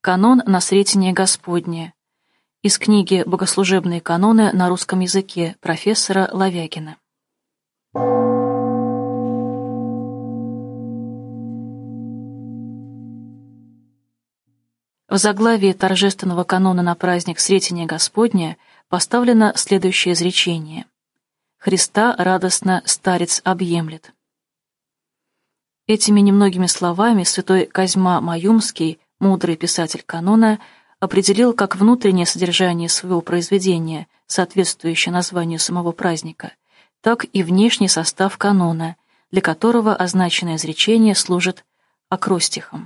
Канон на Сретение Господне. Из книги «Богослужебные каноны на русском языке» профессора Ловягина. В заглавии торжественного канона на праздник Сретения Господня поставлено следующее изречение: «Христа радостно старец объемлет». Этими немногими словами святой Козьма Маюмский, мудрый писатель канона, определил как внутреннее содержание своего произведения, соответствующее названию самого праздника, так и внешний состав канона, для которого означенное изречение служит акростихом.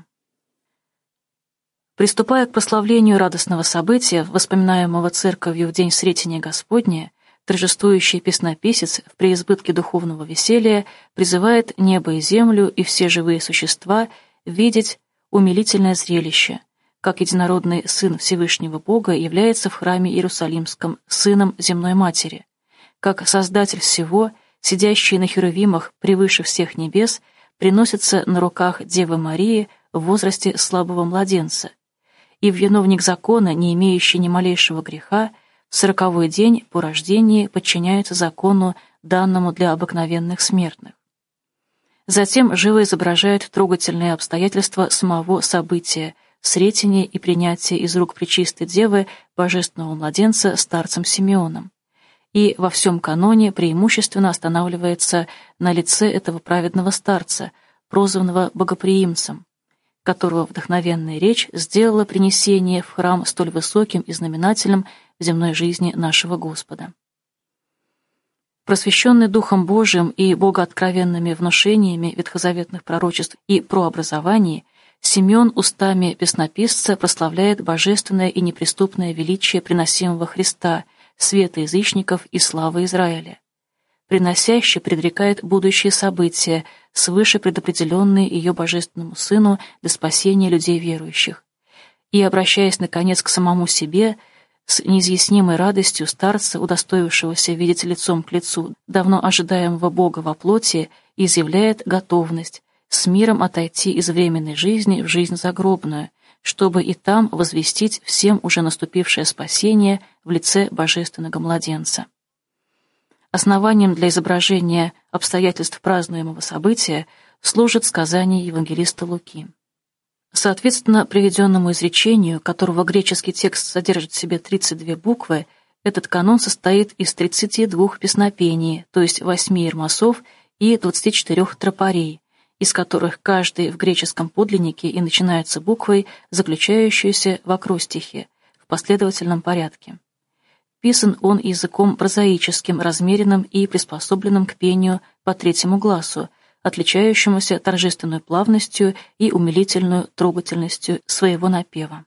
Приступая к прославлению радостного события, воспоминаемого Церковью в день Сретения Господня, торжествующий песнописец в преизбытке духовного веселья призывает небо и землю и все живые существа видеть умилительное зрелище, как единородный Сын Всевышнего Бога является в храме Иерусалимском Сыном Земной Матери, как Создатель всего, сидящий на херувимах превыше всех небес, приносится на руках Девы Марии в возрасте слабого младенца, и виновник закона, не имеющий ни малейшего греха, в 40-й день по рождении подчиняется закону, данному для обыкновенных смертных. Затем живо изображает трогательные обстоятельства самого события, сретения и принятия из рук Пречистой Девы божественного младенца старцем Симеоном. И во всем каноне преимущественно останавливается на лице этого праведного старца, прозванного богоприимцем, которого вдохновенная речь сделала принесение в храм столь высоким и знаменательным в земной жизни нашего Господа. Просвещенный Духом Божиим и богооткровенными внушениями ветхозаветных пророчеств и прообразований, Симеон устами песнописца прославляет божественное и неприступное величие приносимого Христа, света язычников и славы Израиля. Приносящий предрекает будущие события, свыше предопределенные ее божественному Сыну для спасения людей верующих. И, обращаясь, наконец, к самому себе, с неизъяснимой радостью старца, удостоившегося видеть лицом к лицу давно ожидаемого Бога во плоти, изъявляет готовность с миром отойти из временной жизни в жизнь загробную, чтобы и там возвестить всем уже наступившее спасение в лице божественного младенца. Основанием для изображения обстоятельств празднуемого события служит сказание евангелиста Луки. Соответственно приведенному изречению, которого греческий текст содержит в себе 32 буквы, этот канон состоит из 32 песнопений, то есть 8 ермосов и 24 тропарей, из которых каждый в греческом подлиннике и начинается буквой, заключающейся в акростихе, в последовательном порядке. Писан он языком прозаическим, размеренным и приспособленным к пению по третьему гласу, отличающемуся торжественной плавностью и умилительной трогательностью своего напева.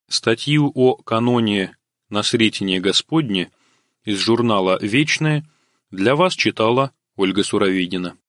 Статью о каноне «На сретение Господне» из журнала «Вечное» для вас читала Ольга Суровидина.